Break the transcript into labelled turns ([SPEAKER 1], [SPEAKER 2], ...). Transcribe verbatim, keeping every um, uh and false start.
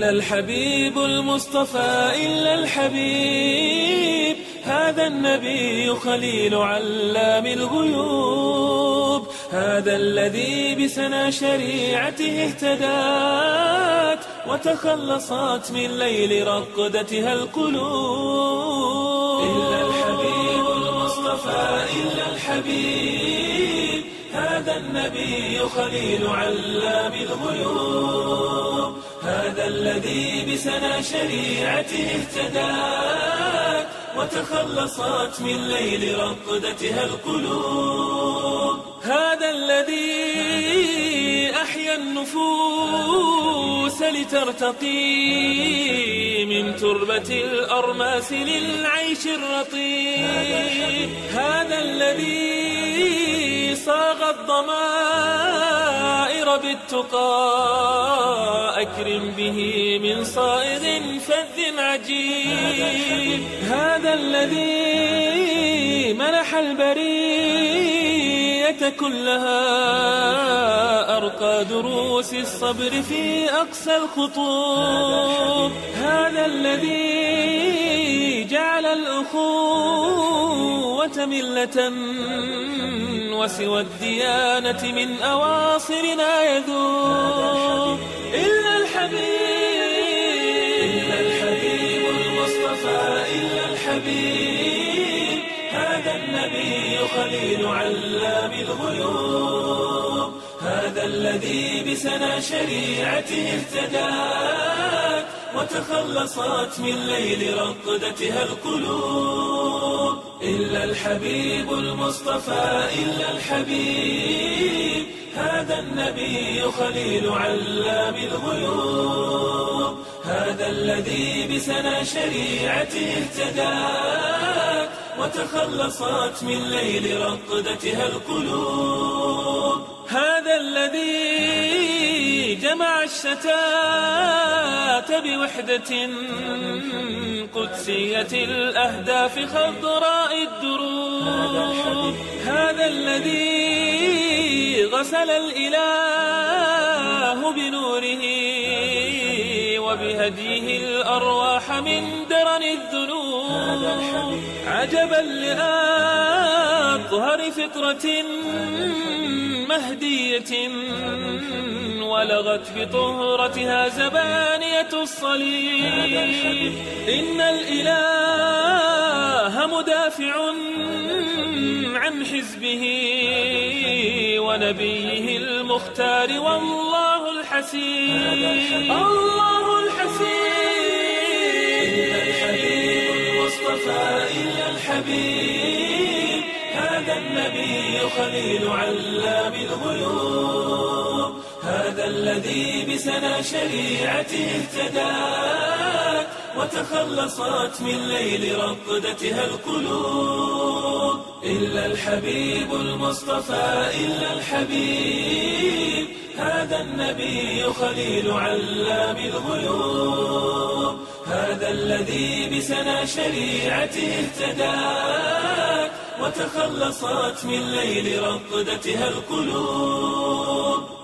[SPEAKER 1] إلا الحبيب المصطفى إلا الحبيب، هذا النبي خليل علام الغيوب، هذا الذي بسنى شريعته اهتدات وتخلصت من ليل رقدتها القلوب. إلا الحبيب المصطفى إلا الحبيب، هذا النبي خليل علام الغيوب، هذا الذي بسنى شريعته اهتدات وتخلصت من ليل رقدتها القلوب، هذا الذي أحيا النفوس لترتقي من تربة الأرماس للعيش الرطيب، هذا الذي صاغ الضمائر بالتقى، أكرم به من صائغ فذ عجيب، هذا الذي منح البرية كلها أرقى دروس الصبر في أقصى الخطوب، هذا الذي جعل الأخوة ملة وسوى الديانة من أواصرنا يذوب. إلا الحبيب إلا الحبيب المصطفى إلا الحبيب، هذا النبي خليل علام الغيوب، هذا الذي بسنى شريعته اهتدات وتخلصت من ليل رقدتها القلوب. إلا الحبيب المصطفى إلا الحبيب، هذا النبي خليل علام الغيوب، هذا الذي بسنى شريعته اهتدات وتخلصت من ليل رقدتها القلوب، هذا الذي جمع الشتات بوحدة قدسية الأهداف خضراء الدروب، هذا الذي غسل الإله بنوره وبهديه الأرواح من درن الذنوب، عجبا لأطهر فطرة مهدية ولغت بطهرتها زبانية الصليب، إن الإله مدافع عن حزبه ونبيه المختار والله الحسيب، الله الحسيب. إلا الحبيب المصطفى إلا الحبيب، هذا النبي خليل علام الغيوب، هذا الذي بسنى شريعته اهتدات وتخلصت من ليل رقدتها القلوب. إلا الحبيب المصطفى إلا الحبيب، هذا النبي خليل علام الغيوب، هذا الذي بسنى شريعته اهتدات وتخلصت من ليل رقدتها القلوب.